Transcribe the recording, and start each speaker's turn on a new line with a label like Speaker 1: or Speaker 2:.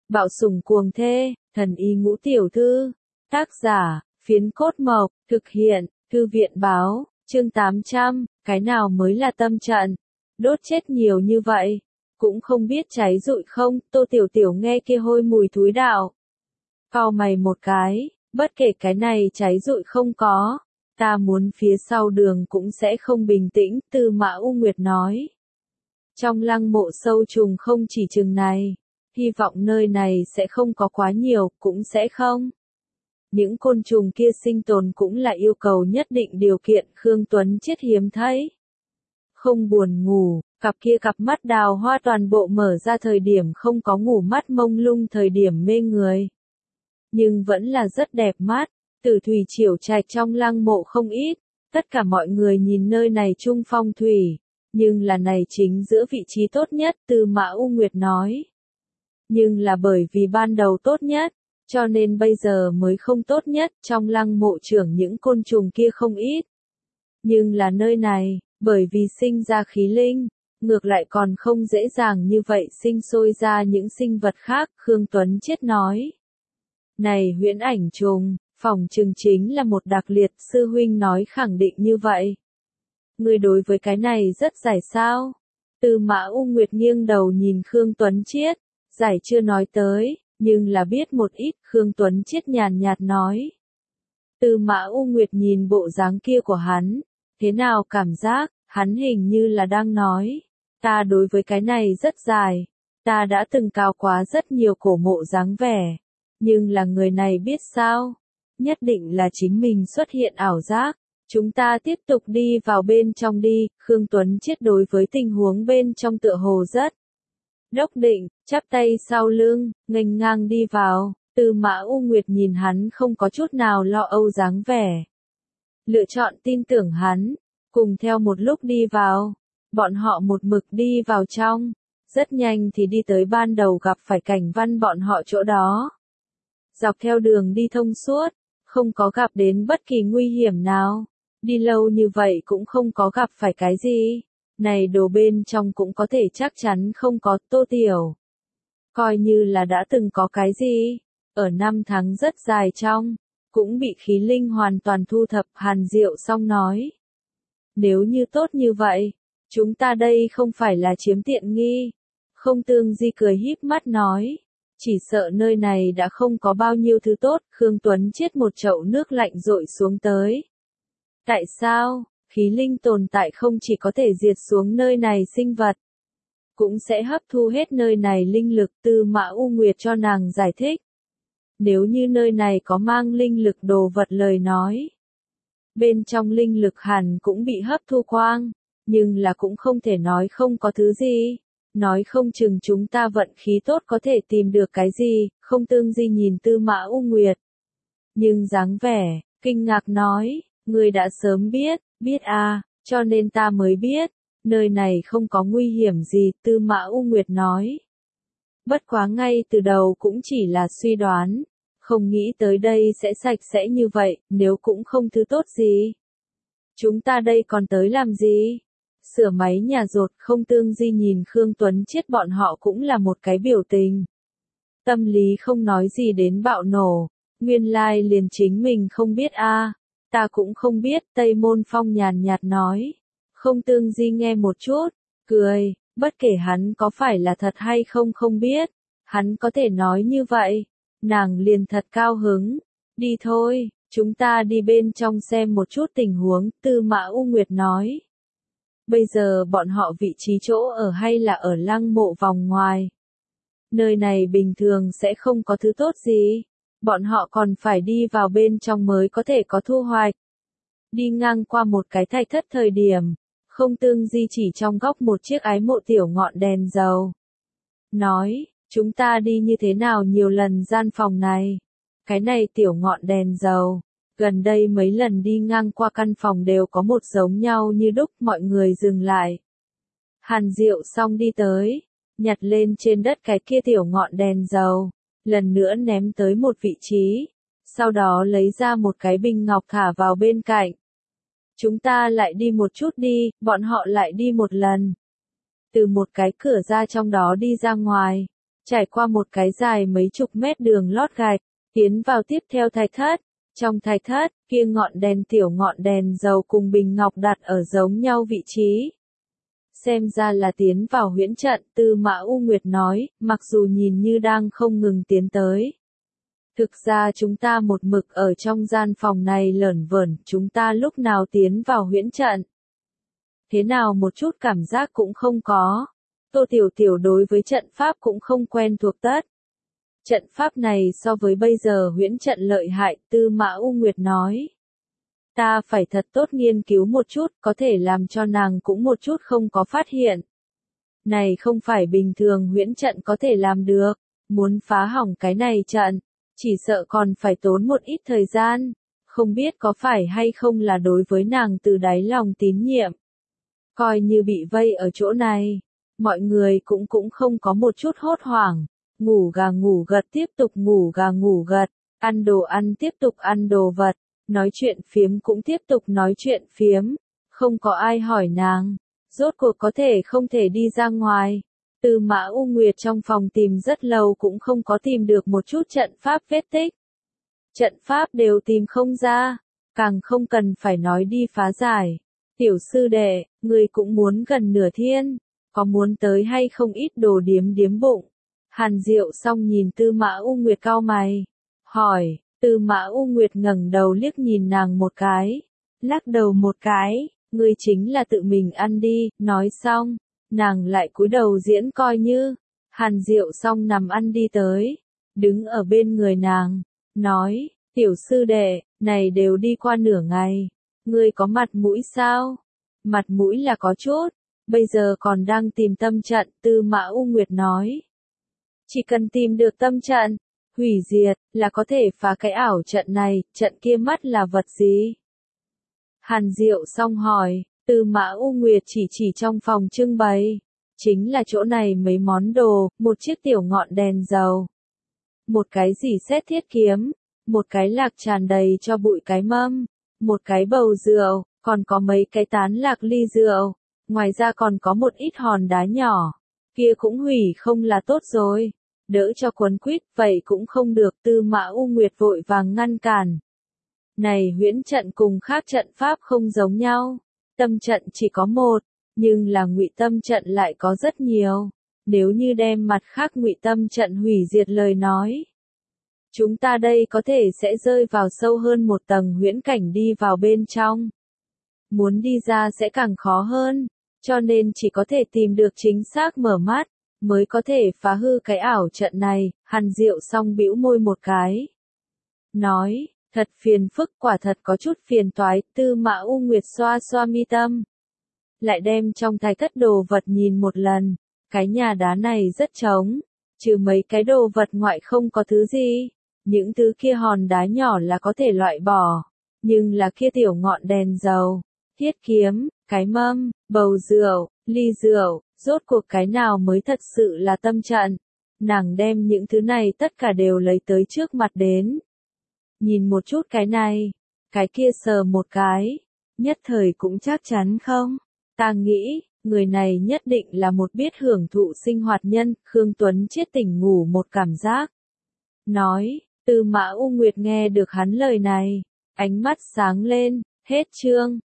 Speaker 1: Bạo sủng cuồng thê, thần y ngũ tiểu thư. Tác giả, Phiến Cốt Mộc, thực hiện, Thư viện báo, chương 800, cái nào mới là tâm trận? Đốt chết nhiều như vậy, cũng không biết cháy rụi không? Tô Tiểu Tiểu nghe kia hôi mùi thúi đạo. Cau mày một cái, bất kể cái này cháy rụi không có, ta muốn phía sau đường cũng sẽ không bình tĩnh, Tư Mã U Nguyệt nói. Trong lăng mộ sâu trùng không chỉ chừng này, hy vọng nơi này sẽ không có quá nhiều, cũng sẽ không. Những côn trùng kia sinh tồn cũng là yêu cầu nhất định điều kiện, Khương Tuấn Chiết hiếm thấy. Không buồn ngủ, cặp mắt đào hoa toàn bộ mở ra thời điểm không có ngủ mắt mông lung thời điểm mê người. Nhưng vẫn là rất đẹp mắt, Tử thủy chiểu trạch trong lăng mộ không ít, tất cả mọi người nhìn nơi này trung phong thủy, nhưng là này chính giữa vị trí tốt nhất, Tư Mã U Nguyệt nói. Nhưng là bởi vì ban đầu tốt nhất, cho nên bây giờ mới không tốt nhất, trong lăng mộ trưởng những côn trùng kia không ít. Nhưng là nơi này, bởi vì sinh ra khí linh, ngược lại còn không dễ dàng như vậy sinh sôi ra những sinh vật khác, Khương Tuấn Chiết nói. Này huyễn ảnh trùng, phỏng chừng chính là một đặc liệt, sư huynh nói khẳng định như vậy. Người đối với cái này rất giải sao? Tư Mã U Nguyệt nghiêng đầu nhìn Khương Tuấn Chiết, giải chưa nói tới, nhưng là biết một ít, Khương Tuấn Chiết nhàn nhạt nói. Tư Mã U Nguyệt nhìn bộ dáng kia của hắn, thế nào cảm giác, hắn hình như là đang nói, ta đối với cái này rất dài, ta đã từng cao quá rất nhiều cổ mộ dáng vẻ, nhưng là người này biết sao, nhất định là chính mình xuất hiện ảo giác. Chúng ta tiếp tục đi vào bên trong đi, Khương Tuấn Chiết đối với tình huống bên trong tựa hồ rất đốc định, chắp tay sau lưng, nghênh ngang đi vào, Tư Mã U Nguyệt nhìn hắn không có chút nào lo âu dáng vẻ. Lựa chọn tin tưởng hắn, cùng theo một lúc đi vào, bọn họ một mực đi vào trong, rất nhanh thì đi tới ban đầu gặp phải Cảnh Văn bọn họ chỗ đó. Dọc theo đường đi thông suốt, không có gặp đến bất kỳ nguy hiểm nào. Đi lâu như vậy cũng không có gặp phải cái gì. Này đồ bên trong cũng có thể chắc chắn không có, Tô Tiểu. Coi như là đã từng có cái gì. Ở 5 tháng rất dài trong, cũng bị khí linh hoàn toàn thu thập, Hàn Diệu xong nói. Nếu như tốt như vậy, chúng ta đây không phải là chiếm tiện nghi. Không Tương Di cười híp mắt nói. Chỉ sợ nơi này đã không có bao nhiêu thứ tốt, Khương Tuấn Chiết một chậu nước lạnh dội xuống tới. Tại sao, khí linh tồn tại không chỉ có thể diệt xuống nơi này sinh vật, cũng sẽ hấp thu hết nơi này linh lực, Tư Mã U Nguyệt cho nàng giải thích. Nếu như nơi này có mang linh lực đồ vật lời nói, bên trong linh lực hẳn cũng bị hấp thu quang, nhưng là cũng không thể nói không có thứ gì. Nói không chừng chúng ta vận khí tốt có thể tìm được cái gì, Không Tương Di nhìn Tư Mã U Nguyệt. Nhưng dáng vẻ, kinh ngạc nói. Ngươi đã sớm biết à, cho nên ta mới biết, nơi này không có nguy hiểm gì, Tư Mã U Nguyệt nói. Bất quá ngay từ đầu cũng chỉ là suy đoán, không nghĩ tới đây sẽ sạch sẽ như vậy, nếu cũng không thứ tốt gì. Chúng ta đây còn tới làm gì? Sửa máy nhà rột, Không Tương Di nhìn Khương Tuấn Chiết bọn họ cũng là một cái biểu tình. Tâm lý không nói gì đến bạo nổ, nguyên lai liền chính mình không biết a. Ta cũng không biết, Tây Môn Phong nhàn nhạt nói. Không Tương Di nghe một chút, cười, bất kể hắn có phải là thật hay không biết, hắn có thể nói như vậy, nàng liền thật cao hứng. Đi thôi, chúng ta đi bên trong xem một chút tình huống, Tư Mã U Nguyệt nói. Bây giờ bọn họ vị trí chỗ ở hay là ở lăng mộ vòng ngoài? Nơi này bình thường sẽ không có thứ tốt gì. Bọn họ còn phải đi vào bên trong mới có thể có thu hoạch. Đi ngang qua một cái thạch thất thời điểm, Không Tương Di chỉ trong góc một chiếc ái mộ tiểu ngọn đèn dầu. Nói, chúng ta đi như thế nào nhiều lần gian phòng này. Cái này tiểu ngọn đèn dầu, gần đây mấy lần đi ngang qua căn phòng đều có một giống nhau như đúc, mọi người dừng lại. Hàn Diệu xong đi tới, nhặt lên trên đất cái kia tiểu ngọn đèn dầu. Lần nữa ném tới một vị trí, sau đó lấy ra một cái bình ngọc thả vào bên cạnh. Chúng ta lại đi một chút đi, bọn họ lại đi một lần. Từ một cái cửa ra trong đó đi ra ngoài, trải qua một cái dài mấy chục mét đường lót gạch, tiến vào tiếp theo thạch thất. Trong thạch thất, kia tiểu ngọn đèn dầu cùng bình ngọc đặt ở giống nhau vị trí. Xem ra là tiến vào huyễn trận, Tư Mã U Nguyệt nói, mặc dù nhìn như đang không ngừng tiến tới. Thực ra chúng ta một mực ở trong gian phòng này lởn vởn, chúng ta lúc nào tiến vào huyễn trận. Thế nào một chút cảm giác cũng không có. Tô Tiểu Tiểu đối với trận pháp cũng không quen thuộc tất. Trận pháp này so với bây giờ huyễn trận lợi hại, Tư Mã U Nguyệt nói. Ta phải thật tốt nghiên cứu một chút, có thể làm cho nàng cũng một chút không có phát hiện. Này không phải bình thường huyễn trận có thể làm được, muốn phá hỏng cái này trận, chỉ sợ còn phải tốn một ít thời gian, không biết có phải hay không là đối với nàng từ đáy lòng tín nhiệm. Coi như bị vây ở chỗ này, mọi người cũng không có một chút hốt hoảng, ngủ gà ngủ gật tiếp tục ngủ gà ngủ gật, ăn đồ ăn tiếp tục ăn đồ vật, nói chuyện phiếm cũng tiếp tục nói chuyện phiếm, không có ai hỏi nàng, rốt cuộc có thể không thể đi ra ngoài. Tư Mã U Nguyệt trong phòng tìm rất lâu cũng không có tìm được một chút trận pháp vết tích. Trận pháp đều tìm không ra, càng không cần phải nói đi phá giải. Tiểu sư đệ, người cũng muốn gần nửa thiên, có muốn tới hay không ít đồ điếm điếm bụng. Hàn Diệu xong nhìn Tư Mã U Nguyệt cau mày, hỏi, Tư Mã U Nguyệt ngẩng đầu liếc nhìn nàng một cái, lắc đầu một cái, ngươi chính là tự mình ăn đi, nói xong, nàng lại cúi đầu diễn coi như, Hàn Diệu xong nằm ăn đi tới, đứng ở bên người nàng, nói, tiểu sư đệ, này đều đi qua nửa ngày, ngươi có mặt mũi sao? Mặt mũi là có chút, bây giờ còn đang tìm tâm trận, Tư Mã U Nguyệt nói. Chỉ cần tìm được tâm trận, hủy diệt, là có thể phá cái ảo trận này, trận kia mắt là vật gì? Hàn Diệu xong hỏi, Tư Mã U Nguyệt chỉ trong phòng trưng bày, chính là chỗ này mấy món đồ, một chiếc tiểu ngọn đèn dầu, một cái dỉ sét thiết kiếm, một cái lạc tràn đầy cho bụi cái mâm, một cái bầu rượu, còn có mấy cái tán lạc ly rượu, ngoài ra còn có một ít hòn đá nhỏ, kia cũng hủy không là tốt rồi. Đỡ cho quấn quýt, vậy cũng không được, Tư Mã U Nguyệt vội vàng ngăn cản. Này huyễn trận cùng khác trận pháp không giống nhau, tâm trận chỉ có một, nhưng là ngụy tâm trận lại có rất nhiều, nếu như đem mặt khác ngụy tâm trận hủy diệt lời nói. Chúng ta đây có thể sẽ rơi vào sâu hơn một tầng huyễn cảnh đi vào bên trong. Muốn đi ra sẽ càng khó hơn, cho nên chỉ có thể tìm được chính xác mở mắt, mới có thể phá hư cái ảo trận này. Hàn Diệu xong bĩu môi một cái. Nói, thật phiền phức, quả thật có chút phiền toái. Tư Mã U Nguyệt xoa xoa mi tâm. Lại đem trong thạch thất đồ vật nhìn một lần. Cái nhà đá này rất trống, trừ mấy cái đồ vật ngoại không có thứ gì. Những thứ kia hòn đá nhỏ là có thể loại bỏ, nhưng là kia tiểu ngọn đèn dầu, thiết kiếm, cái mâm, bầu rượu, ly rượu, rốt cuộc cái nào mới thật sự là tâm trận. Nàng đem những thứ này tất cả đều lấy tới trước mặt đến. Nhìn một chút cái này, cái kia sờ một cái, nhất thời cũng chắc chắn không? Ta nghĩ, người này nhất định là một biết hưởng thụ sinh hoạt nhân. Khương Tuấn chết tỉnh ngủ một cảm giác. Nói, Tư Mã U Nguyệt nghe được hắn lời này, ánh mắt sáng lên, hết chương.